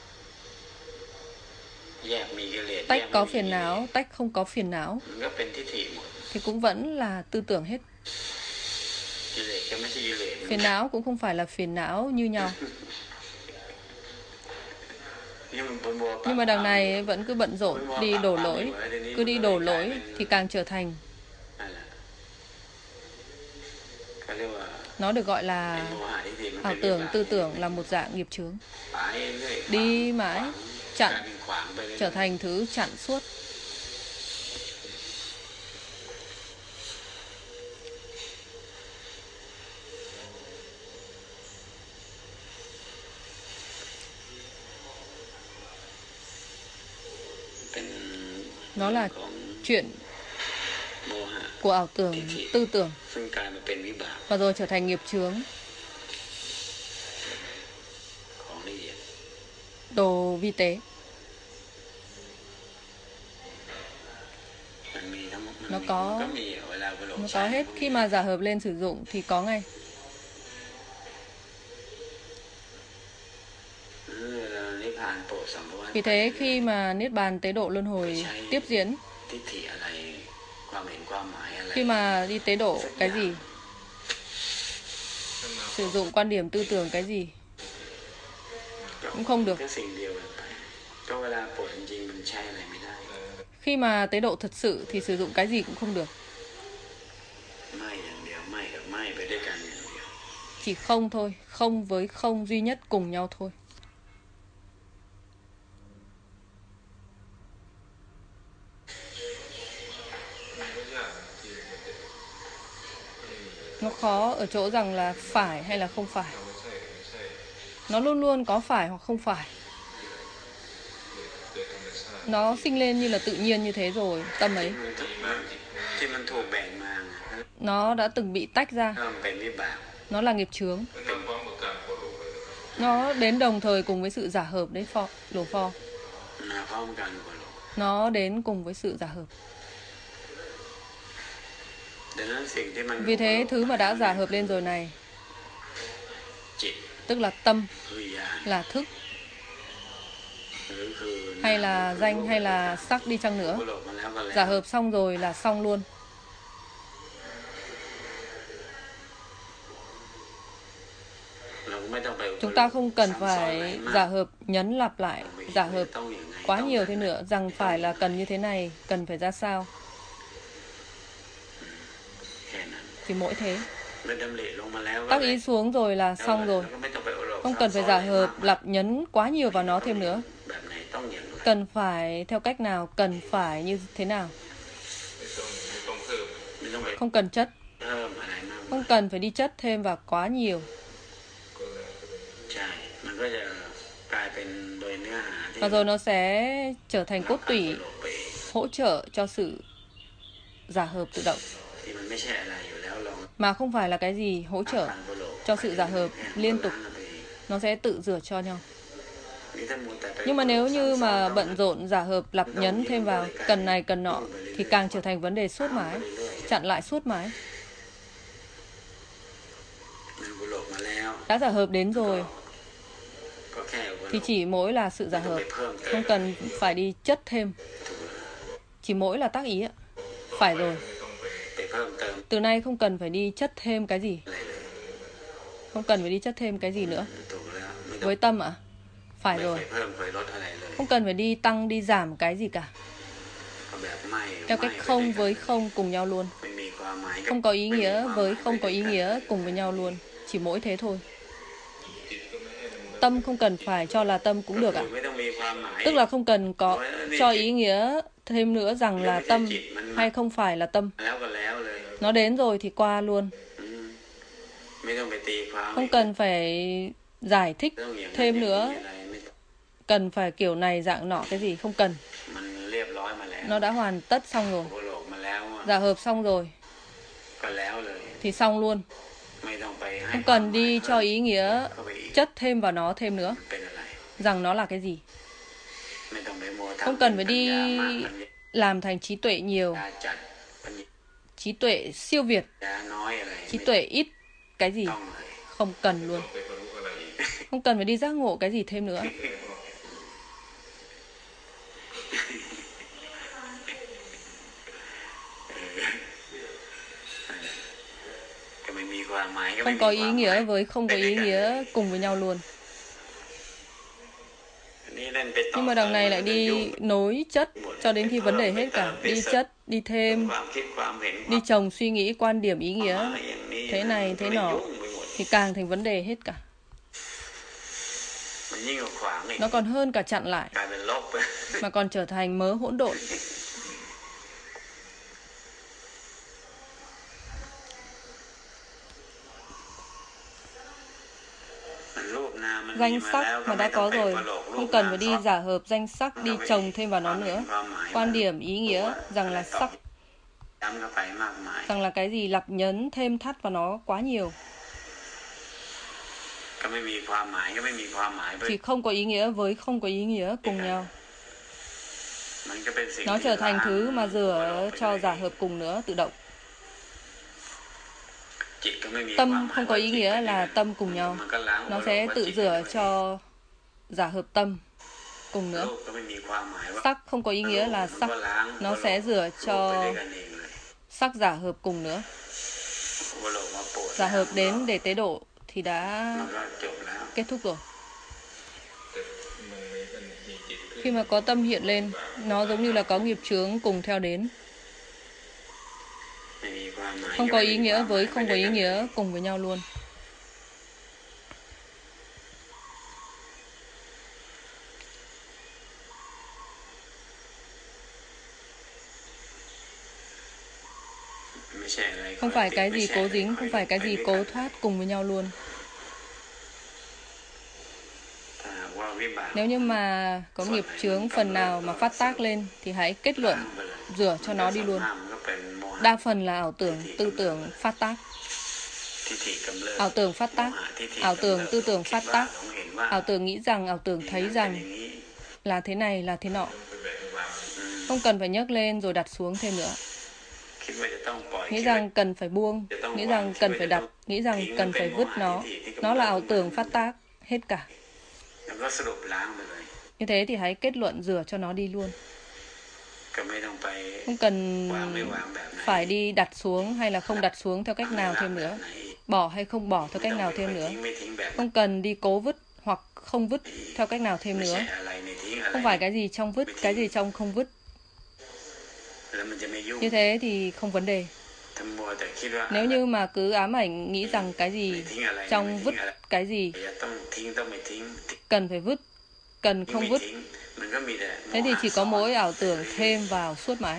S2: แยกมีกิเลส
S1: Tách
S2: แยก
S1: có
S2: ไม่มี
S1: phiền
S2: กิเลส
S1: não, tách không có phiền não.
S2: มันก็เป็นทิฏฐิหมด
S1: Thì cũng vẫn là tư tưởng hết.
S2: กิเลสก็ไม่ใช่กิเลส
S1: Phiền não cũng không phải là phiền não như nhau.
S2: นี่มันเป็นบัวปะ
S1: Nhưng mà đằng này vẫn cứ bận rộn, đi đổ lỗi. Cứ đi đổ lỗi thì càng trở thành.
S2: นั่นแหละเขาเรียกว่า
S1: Nó được gọi
S2: เป็น
S1: là
S2: โมหะทิฏฐิมัน
S1: ảo
S2: เป็น
S1: tưởng,
S2: วิบาก
S1: tư tưởng là một dạng nghiệp chướng.
S2: ไปเรื่อย
S1: Đi mãi,
S2: กลาย
S1: chặn,
S2: เป็นขวางไปเรื่อย
S1: trở thành thứ chặn suốt.
S2: เป็น
S1: Nó là
S2: ของ
S1: chuyện
S2: โมหะ
S1: của ảo tưởng, tư tưởng.
S2: ซึ่งกลายมาเป็นวิบาก
S1: Và rồi trở thành nghiệp chướng,
S2: ของละเอียด
S1: đồ vi tế.
S2: มันมีทั้งหมดมัน
S1: Nó
S2: มี
S1: có
S2: มันก็มีเวลาไปหลง
S1: Nó
S2: ใช้
S1: có hết. Khi mà giả hợp lên sử dụng thì có ngay.
S2: เวลานิพพานโปรดสัมภวะ
S1: Vì thế khi mà Niết Bàn tế độ luân hồi tiếp diễn,
S2: ทิฏฐิอะไรความเห็นความหมายอะไร
S1: khi mà đi tế độ cái gì, sử dụng quan điểm tư tưởng cái gì, cũng không được.
S2: ก็สิ่งเดียวกันไปก็เวลาโปรดจริงๆมันใช้อะไรไม่ได้
S1: Khi mà tế độ thật sự thì sử dụng cái gì cũng không được.
S2: ไม่อย่างเดียวไม่กับไม่ไปด้วยกันอย่างเดียว
S1: Chỉ không thôi, không với không duy nhất cùng nhau thôi.
S3: มันก็ยากที่มันจะ
S1: Nó khó ở chỗ rằng là phải hay là không phải.
S3: เราไม่ใช่ไม่ใช่
S1: Nó luôn luôn có phải hoặc không phải.
S3: โดยธรรมชาติ
S1: Nó sinh lên như là tự nhiên như thế rồi, tâm ấy.
S2: มันที่มันที่มันถูกแบ่งมาไง
S1: Nó đã từng bị tách ra.
S2: ถ้ามันเป็นวิบาก
S1: Nó là nghiệp chướng.
S3: มันทำพร้อมกับการโปรดเลยนะครับ
S1: Nó đến đồng thời cùng với sự giả hợp đấy, Phò, Lỗ Phò.
S2: มาพร้อมกันกว่าโลก
S1: Nó đến cùng với sự giả hợp.
S2: ดังนั้นสิ่งที่มัน
S1: Vì thế thứ mà đã giả hợp lên rồi này,
S2: จิต
S1: tức là tâm,
S2: คือญาณ
S1: là thức,
S2: หรือคือ
S1: hay là danh hay là sắc đi chăng nữa,
S2: โลกมาแล้วก็แล้ว
S1: giả hợp xong rồi là xong luôn.
S2: เราไม่ต้องไป
S1: Chúng ta không cần
S2: ซ้ำซ้อนอะไร
S1: phải
S2: มาก
S1: giả hợp nhấn lặp lại, giả hợp
S2: ต้องอย่างไง
S1: quá
S2: ต้อง
S1: nhiều
S2: อย่าง
S1: thế
S2: นั้น
S1: nữa, rằng phải là cần như thế này, cần phải ra sao.
S2: แค่นั้น
S1: Chỉ mỗi thế.
S2: ไม่ดำริลงมาแล้วก็
S1: Tác
S2: เลย
S1: ý xuống rồi là xong rồi.
S2: แล้วก็ไม่ต้องไปโอโลก
S1: Không cần phải giả hợp, lặp nhấn quá nhiều vào nó thêm nữa.
S2: แบบไหนต้องอย่างไร
S1: Cần phải theo cách nào, cần phải như thế nào.
S3: ไม่ต้องไม่ต้องเพิ่ม
S2: ไม่ต้องไป
S1: Không cần chất,
S2: เพิ่มอะไรมาก
S1: không cần phải đi chất thêm vào quá nhiều.
S3: ก็แล้วก็เลย
S2: ใช่ มันก็จะกลายเป็นโดยเนื้อหาที่
S1: Và rồi nó sẽ trở thành cốt tủy,
S2: โลกไป
S1: hỗ trợ cho sự giả hợp tự động,
S2: ที่มันไม่ใช่อะไรอยู่แล้วลอง
S1: mà không phải là cái gì hỗ trợ
S2: ฟังกุโลก
S1: cho sự giả hợp
S2: แค่
S1: liên tục,
S2: ล้างกันไปเอง
S1: nó sẽ tự rửa cho nhau.
S2: นี่ถ้ามัวแต่ไป
S1: Nhưng mà nếu như
S2: ซ้ำซ้อน
S1: mà
S2: เข้า
S1: bận rộn giả hợp lặp nhấn thêm vào, cần này cần nọ, thì càng trở thành vấn đề suốt mãi, chặn lại suốt mãi.
S2: มันกุโลกมาแล้ว
S1: Đã giả hợp đến rồi
S2: ก็แค่กุโล
S1: thì
S2: ก
S1: chỉ mỗi là sự giả
S2: ไม่ต้อง
S1: hợp,
S2: ไปเพิ่มเติม
S1: không cần phải đi chất thêm, chỉ mỗi là tác ý ạ. Phải rồi,
S2: ไปเพิ่มเติม
S1: từ nay không cần phải đi chất thêm cái gì,
S2: อะไรเลย
S1: không cần phải đi chất thêm cái gì nữa.
S2: ถูกแล้วไม่ต้อง
S1: Với tâm ạ, phải
S2: ไม่
S1: rồi,
S2: ไปเพิ่มไปลดอะไรเลย
S1: không cần phải đi tăng đi giảm cái gì cả.
S2: ก็แบบไม่
S1: Theo cách
S2: ไม่
S1: không
S2: ไปด้วยกัน
S1: với không cùng nhau luôn,
S2: ไม่มีความหมาย
S1: không có ý
S2: ไม่มี
S1: nghĩa
S2: ความห
S1: với
S2: มาย
S1: không có ý
S2: ไปด้วยกัน
S1: nghĩa cùng với nhau luôn, chỉ mỗi thế thôi.
S3: จิตก็ไม่ให้มัน
S1: Tâm không cần phải cho là tâm cũng được ạ.
S2: ไม่ต้องมีความหมาย
S1: Tức là không cần có cho ý nghĩa thêm nữa rằng là tâm hay không phải là tâm.
S2: แล้วก็แล้วเลย
S1: Nó đến rồi thì qua luôn,
S2: อืมไม่ต้องไปตีความ
S1: không cần phải giải thích
S2: ต้องอย่างนั้น
S1: thêm
S2: อย่างนี้
S1: nữa,
S2: อะไรไม่ต้อง
S1: cần phải kiểu này dạng nọ cái gì, không cần.
S2: มันเรียบร้อยมาแล้ว
S1: Nó đã hoàn tất xong rồi,
S2: กุโลกมาแล้วอะ
S1: giả hợp xong rồi
S2: ก็แล้วเลย
S1: thì xong luôn,
S2: ไม่ต้องไปให้
S1: không cần đi cho ý nghĩa
S2: เข้าไปอีก
S1: chất thêm vào nó thêm nữa
S2: เป็นอะไร
S1: rằng nó là cái gì.
S2: ไม่ต้องไปมัวทำ
S1: Không cần phải
S2: ปัญ
S1: đi
S2: ญามากปัญญ
S1: làm thành trí tuệ nhiều,
S2: าจัดปัญญ
S1: trí tuệ siêu việt,
S2: าน้อยอะไร
S1: trí tuệ ít cái gì,
S2: ต้องเลย
S1: không cần luôn,
S3: ไปบรรลุอะไรอีก
S1: không cần phải đi giác ngộ cái gì thêm nữa.
S2: ก็ไม่มีความหมายก็ไม่
S1: Không
S2: มี
S1: có
S2: ควา
S1: ý
S2: มหมาย
S1: nghĩa với không có ý nghĩa cùng với nhau luôn.
S2: อันนี้เล่นไปต่อ
S1: Nhưng mà đằng này lại đi nối chất cho đến khi vấn đề hết cả, đi chất, đi thêm,
S2: ความคิดความเห็น
S1: đi chồng suy nghĩ quan điểm ý
S2: ความห
S1: nghĩa
S2: มายอย่างนี้
S1: thế này thế
S2: มัน
S1: nọ
S2: ยุ่งไปหมด
S1: thì càng thành vấn đề hết cả.
S2: มันยิ่งกว่าขวางอีก
S1: Nó còn hơn cả chặn lại,
S2: กลายเป็นลบไป
S1: mà còn trở thành mớ hỗn độn.
S2: มันรูปนามมันมี
S1: Danh
S2: มา
S1: sắc
S2: แล้วก็
S1: mà
S2: ไม่
S1: đã
S2: ต้อง
S1: có
S2: ไป
S1: rồi,
S2: ประโลกรู
S1: không
S2: ป
S1: cần
S2: นาม
S1: phải đi
S2: ซ้อน
S1: giả hợp danh sắc, đi chồng thêm vào nó nữa.
S2: ความหมาย
S1: Quan điểm, ý nghĩa rằng là sắc,
S2: ย้ำเข้าไปมากมาย
S1: rằng là cái gì lặp nhấn thêm thắt vào nó quá nhiều
S2: ก็ไม่มีความหมายก็ไม่มีความหมาย
S1: thì không có ý nghĩa với không có ý nghĩa cùng nhau.
S2: มันก็เป็นสิ่ง
S1: Nó
S2: ที่
S1: trở thành
S2: ล้าง
S1: thứ mà
S2: กุโล
S1: rửa
S2: กไป
S1: cho
S2: เลย
S1: giả hợp cùng nữa, tự động.
S2: จิตก็ไม่มี
S1: Tâm
S2: ความหมาย
S1: không có ý nghĩa là tâm cùng nhau,
S2: มันก็ล้าง
S1: nó
S2: กุโลก
S1: sẽ
S2: ว่า
S1: tự
S2: จิต
S1: rửa
S2: ด้วย
S1: cho giả hợp tâm cùng
S2: รู
S1: nữa.
S2: ปก็ไม่มีความหมายว่า
S1: Sắc không có ý nghĩa là
S2: มัน
S1: sắc,
S2: ก็ล้าง
S1: nó sẽ rửa
S2: รูป
S1: cho
S2: ไปด้วยกันเองเลย
S1: sắc giả hợp cùng nữa.
S2: กุโลกมาปวด
S1: Giả hợp đến để tế độ thì đã
S2: มันก็จบแล้ว
S1: kết thúc rồi.
S3: แต่มันมีมันมีจิตขึ้น
S1: Khi mà có tâm hiện lên, nó giống như là có nghiệp chướng cùng theo đến.
S2: ไม่มีความหมาย
S1: Không có ý
S2: ก็ไม่มี
S1: nghĩa
S2: ความหมาย
S1: với không có ý
S2: ไปด้วยกัน
S1: nghĩa cùng với nhau luôn.
S2: ไม่ใช่อะไร
S1: Không phải cái
S2: ไม่
S1: gì
S2: ใช่
S1: cố
S2: อะไร
S1: dính, không phải cái gì
S2: ไปด้วย
S1: cố
S2: กัน
S1: thoát cùng với nhau luôn.
S2: ถ้าหากว่าวิบาก
S1: Nếu như mà có nghiệp chướng phần nào mà phát tác lên thì hãy kết luận, rửa cho nó đi luôn.
S2: มันก็เป็นโมหะ
S1: Đa phần là ảo tưởng, tư tưởng phát tác.
S2: ทิฏฐิกำเริบ
S1: Ảo tưởng phát tác,
S2: โมหะทิฏฐิ
S1: ảo tưởng,
S2: กำเริบ
S1: tư tưởng
S2: คิด
S1: phát
S2: ว่า
S1: tác.
S2: หลงเห็นว่า
S1: Ảo tưởng nghĩ rằng, ảo tưởng thấy
S2: เป็น
S1: rằng
S2: อย่างนี้
S1: là thế này, là thế nọ.
S3: ไปแบ่งวาง
S2: อืม
S1: Không cần phải nhấc lên rồi đặt xuống thêm nữa.
S2: คิดว่าจะต้องปล่อย
S1: Nghĩ
S2: คิดว่า
S1: rằng cần phải buông, nghĩ rằng cần phải đặt, nghĩ rằng cần phải vứt nó. Nó là ảo tưởng phát tác, hết cả.
S2: แล้วก็สรุปล้างไปเลย
S1: Như thế thì hãy kết luận rửa cho nó đi luôn.
S2: ก็ไม่ต้องไป
S1: Không cần
S2: วางไม่วางแบบไหน
S1: phải đi đặt xuống hay là không đặt xuống theo cách nào thêm nữa.
S2: แบบไหน
S1: Bỏ hay không bỏ theo
S2: ไม่
S1: cách
S2: ต้อง
S1: nào
S2: ไป
S1: thêm
S2: ทิ้
S1: nữa.
S2: งไม่ทิ้งแบบ
S1: Không cần đi cố vứt hoặc không vứt theo cách nào thêm
S2: ไม่
S1: nữa.
S2: ใช่อะไรในทิ้งอะไร
S1: Không phải cái gì trong vứt, cái gì trong không vứt.
S2: แล้วมันจะไม่ยุ่ง
S1: Như thế thì không vấn đề.
S2: ถ้ามัวแต่คิดว่า
S1: Nếu như mà cứ ám ảnh nghĩ rằng cái
S2: ไม่
S1: gì
S2: ทิ้งอะไรไม่
S1: trong
S2: ทิ้ง
S1: vứt
S2: อะไร
S1: cái gì
S2: อย่าต้องทิ้งต้องไม่ทิ้ง
S1: cần phải vứt, cần
S2: ทิ้ง
S1: không
S2: ไม่
S1: vứt.
S2: ทิ้งมันก็มีแต่โม
S1: Thế thì
S2: หะ
S1: chỉ
S2: ส
S1: có
S2: อน
S1: mỗi ảo tưởng thêm vào suốt mãi.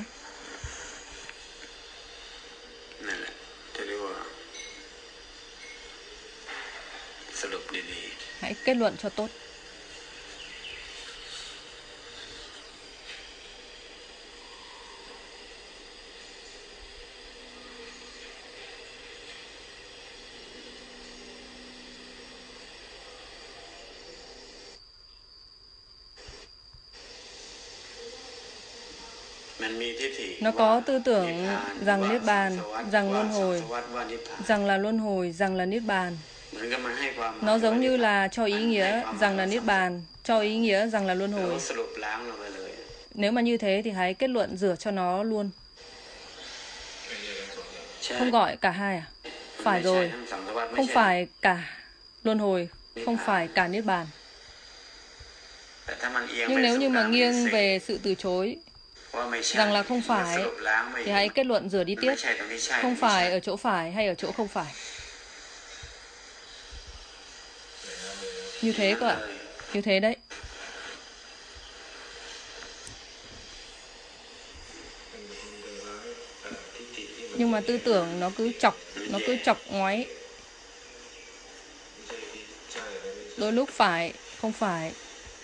S2: นั่นแหละจะเรียกว่าสรุปดี
S1: Hãy kết luận cho tốt. Nó có tư tưởng rằng niết bàn, rằng luân hồi, rằng là luân hồi, rằng là niết bàn. Nó giống như là cho ý nghĩa rằng là niết bàn, cho ý nghĩa rằng là luân hồi. Nếu mà như thế thì hãy kết luận rửa cho nó luôn. Không gọi cả hai à? Phải rồi. Không phải cả luân hồi, không phải cả niết bàn. Nhưng nếu như mà nghiêng về sự từ chối, rằng là không phải, thì hãy kết luận rửa đi tiếp. Không phải ở chỗ phải hay ở chỗ không phải. Như thế cơ ạ. Như thế đấy. Nhưng mà tư tưởng nó cứ chọc, nó cứ chọc ngoáy. Đôi lúc phải, không phải.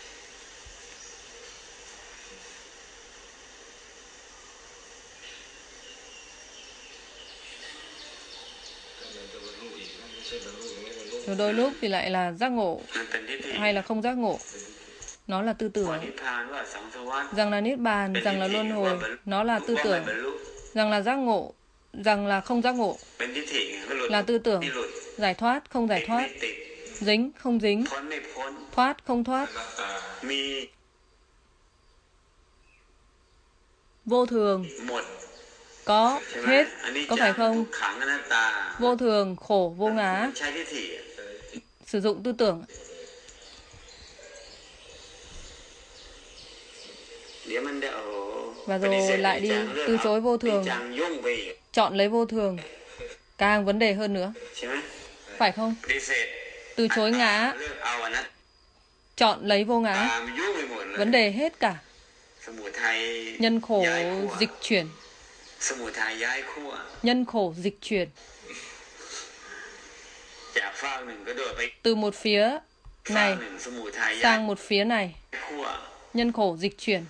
S1: Rồi đôi lúc thì lại là giác ngộ hay là không giác ngộ. Nó là tư tưởng. Rằng là niết bàn, rằng là luân hồi, nó là tư tưởng. Rằng là giác ngộ, rằng là không giác ngộ, là tư tưởng. Giải thoát, không giải thoát. Dính, không dính. Thoát, không thoát. Vô thường. Có, hết, có phải không? Vô thường, khổ, vô ngã. Sử dụng tư tưởng. Và rồi lại đi từ chối vô thường, chọn lấy vô thường. Càng vấn đề hơn nữa. Phải không? Từ chối ngã, chọn lấy vô ngã. Vấn đề hết cả. Nhân khổ dịch chuyển. Nhân khổ dịch chuyển. Từ một phía này sang một phía này. Nhân khổ dịch chuyển.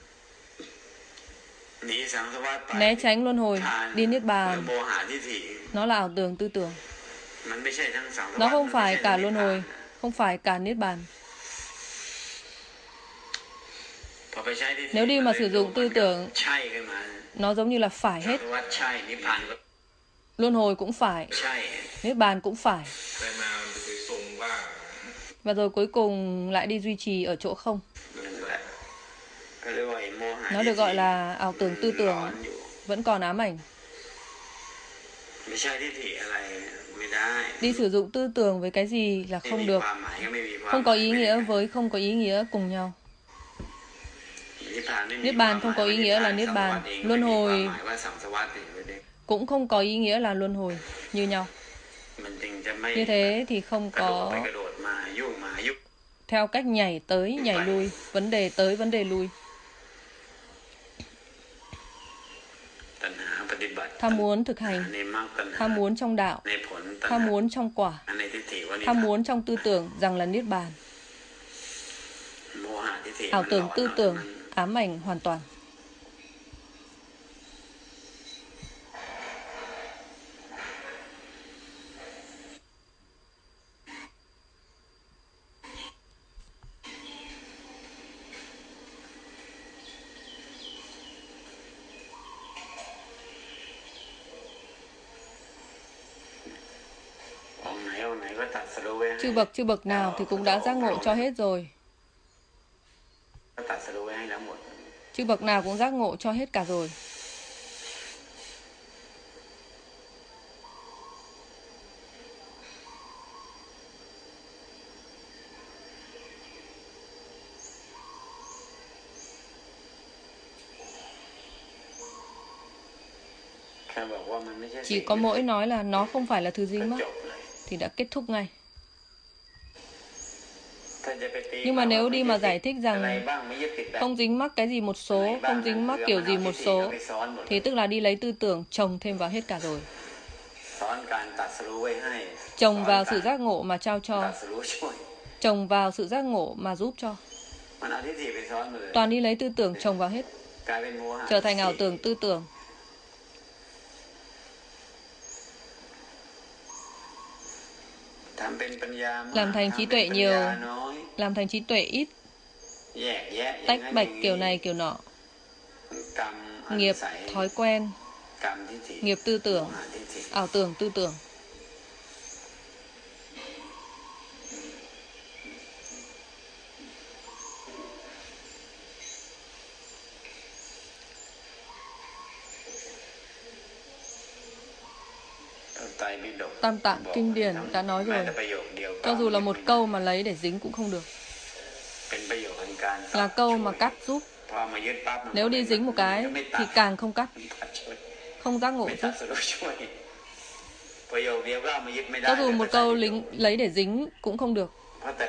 S1: Né tránh luân hồi, đi niết bàn. Nó là ảo tưởng tư tưởng. Nó không phải cả luân hồi, không phải cả niết bàn. Nếu đi mà sử dụng tư tưởng, nó giống như là phải hết. Luân hồi cũng phải, niết bàn cũng phải. Và rồi cuối cùng lại đi duy trì ở chỗ không. Nó được gọi là ảo tưởng tư tưởng, vẫn còn ám ảnh. Đi sử dụng tư tưởng với cái gì là không được. Không có ý nghĩa với không có ý nghĩa cùng nhau. Niết bàn không có ý nghĩa là niết bàn. Luân hồi cũng không có ý nghĩa là luân hồi, như nhau. Như thế thì không có theo cách nhảy tới nhảy lui, vấn đề tới vấn đề lui. Tham muốn thực hành, tham muốn trong đạo, tham muốn trong quả, tham muốn trong tư tưởng rằng là niết bàn. Ảo tưởng tư tưởng, ám ảnh hoàn toàn. Chư bậc chư bậc nào thì cũng đã giác ngộ cho hết rồi. Chư bậc nào cũng giác ngộ cho hết cả rồi. Chỉ có mỗi nói là nó không phải là thứ dính mắc thì đã kết thúc ngay. Nhưng mà nếu đi mà giải thích rằng không dính mắc cái gì một số, không dính mắc kiểu gì một số, thì tức là đi lấy tư tưởng chồng thêm vào hết cả rồi. Chồng vào sự giác ngộ mà trao cho, chồng vào sự giác ngộ mà giúp cho. Toàn đi lấy tư tưởng chồng vào hết, trở thành ảo tưởng tư tưởng. Làm thành trí tuệ nhiều, làm thành trí tuệ ít, tách bạch kiểu này kiểu nọ. nghiệp thói quen, nghiệp tư tưởng, ảo tưởng tư tưởng. Tam Tạng Kinh Điển đã nói rồi, cho dù là một câu mà lấy để dính cũng không được. Là câu mà cắt giúp. Nếu đi dính một cái thì càng không cắt, không giác ngộ giúp. Cho dù một câu lính, lấy để dính cũng không được.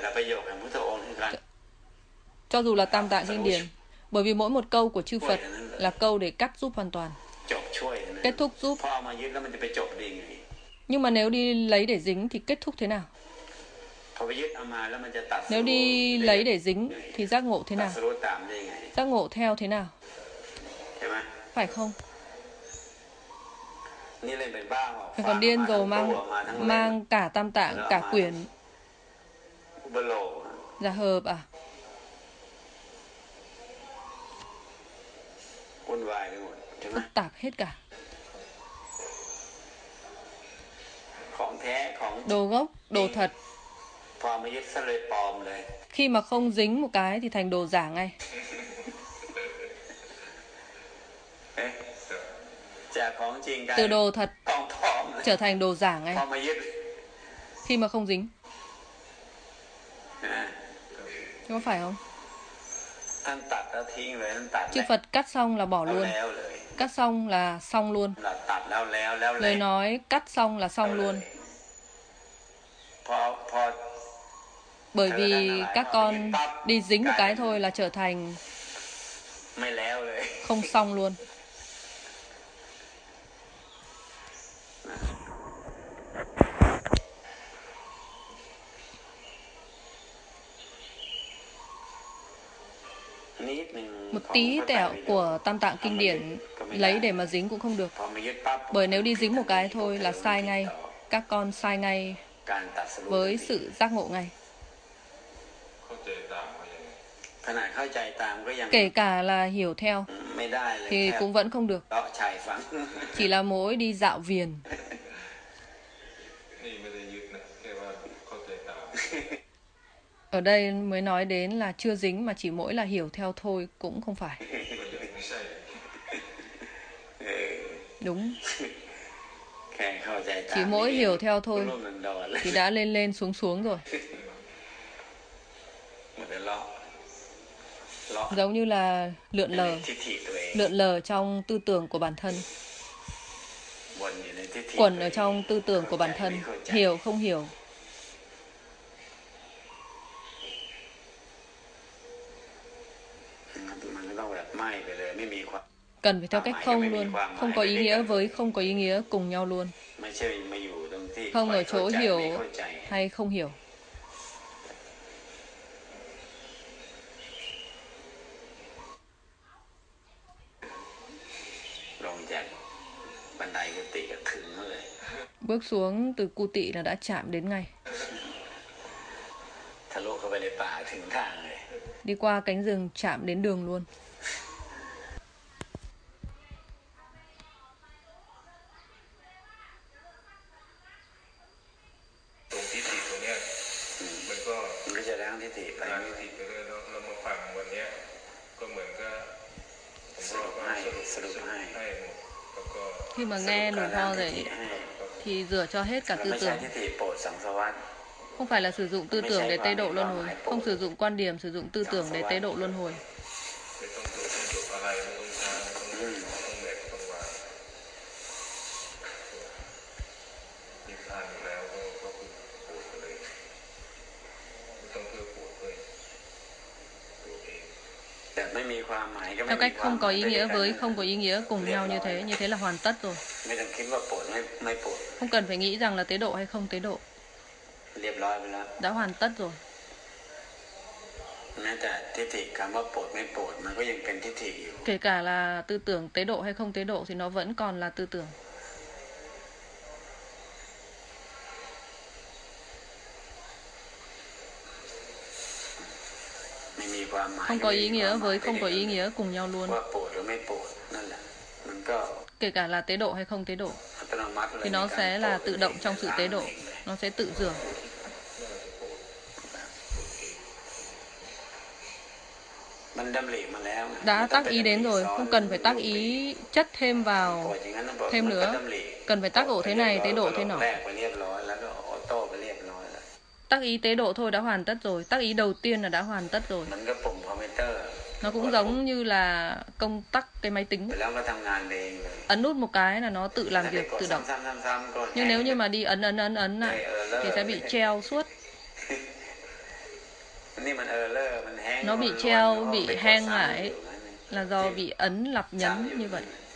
S1: Cho dù là Tam Tạng Kinh Điển, bởi vì mỗi một câu của chư Phật là câu để cắt giúp hoàn toàn, kết thúc giúp. Nhưng mà nếu đi lấy để dính thì kết thúc thế nào? Nếu đi lấy để dính thì giác ngộ thế nào? Giác ngộ theo thế nào? Phải không? Phải còn điên rồi mang mang cả Tam Tạng, cả quyển giả hợp à? Phức tạp hết cả. Đồ gốc, đồ thật. Khi mà không dính một cái thì thành đồ giả ngay. Từ đồ thật trở thành đồ giả ngay. Khi mà không dính. Có phải không? Chư Phật cắt xong là bỏ luôn. Cắt xong là xong luôn. Lời nói cắt xong là xong luôn. Bởi vì các con đi dính một cái thôi là trở thành không xong luôn. Một tí tẹo của Tam Tạng Kinh Điển lấy để mà dính cũng không được. Bởi nếu đi dính một cái thôi là sai ngay. Các con sai ngay với sự giác ngộ ngay. Kể cả là hiểu theo thì cũng vẫn không được. Chỉ là mỗi đi dạo viền. Ở đây mới nói đến là chưa dính mà chỉ mỗi là hiểu theo thôi cũng không phải. Đúng. Chỉ mỗi hiểu theo thôi thì đã lên lên xuống xuống rồi. Giống như là lượn lờ, lượn lờ trong tư tưởng của bản thân, quẩn ở trong tư tưởng của bản thân, hiểu không hiểu. Cần phải theo cách không luôn, không có ý nghĩa với không có ý nghĩa cùng nhau luôn. Không ở chỗ hiểu hay không hiểu. Bước xuống từ cu tị là đã chạm đến ngay. Đi qua cánh rừng chạm đến đường luôn. Khi mà nghe Luận Pho dạy thì rửa cho hết cả tư tưởng. Không phải là sử dụng tư tưởng để tế độ luân hồi. Không sử dụng quan điểm, sử dụng tư tưởng để tế độ luân hồi. Theo cách không có ý nghĩa với không có ý nghĩa cùng nhau như thế, như thế là hoàn tất rồi. Không cần phải nghĩ rằng là tế độ hay không tế độ. Đã hoàn tất rồi. Kể cả là tư tưởng tế độ hay không tế độ thì nó vẫn còn là tư tưởng. không có ý nghĩa với không có ý nghĩa cùng nhau luôn.
S2: ว่าปวดหรือไม่ปวดนั่นแหละมันก็
S1: Kể cả là tế độ hay không tế độ
S2: อัตโนมัติเลย
S1: thì nó sẽ là tự động trong sự tế độ, nó sẽ tự rửa.
S2: มันดำริมาแล้ว
S1: Đã tác ý đến rồi, không cần phải tác ý chất thêm vào thêm nữa. Cần phải tác độ thế này, tế độ thế nọ.
S2: แรกไปเรียบร้อยแล้วก็ออโต้ไปเรียบร้อยแล้ว
S1: Tác ý tế độ thôi đã hoàn tất rồi. Tác ý đầu tiên là đã hoàn tất rồi.
S2: มันก็ปุ่มคอมพิวเตอร์
S1: Nó cũng giống như là công tắc cái máy tính.
S2: แล้วก็ทำงานเองเลย
S1: Ấn nút một cái là nó tự làm việc tự động.
S2: ซ้ำๆๆๆก็
S1: Nhưng nếu như mà đi ấn ấn ấn ấn lại thì sẽ bị treo suốt.
S2: นี่มันเออร์เลอร์มันแฮง
S1: Nó bị treo, bị hang lại là do bị ấn lặp nhấn như vậy.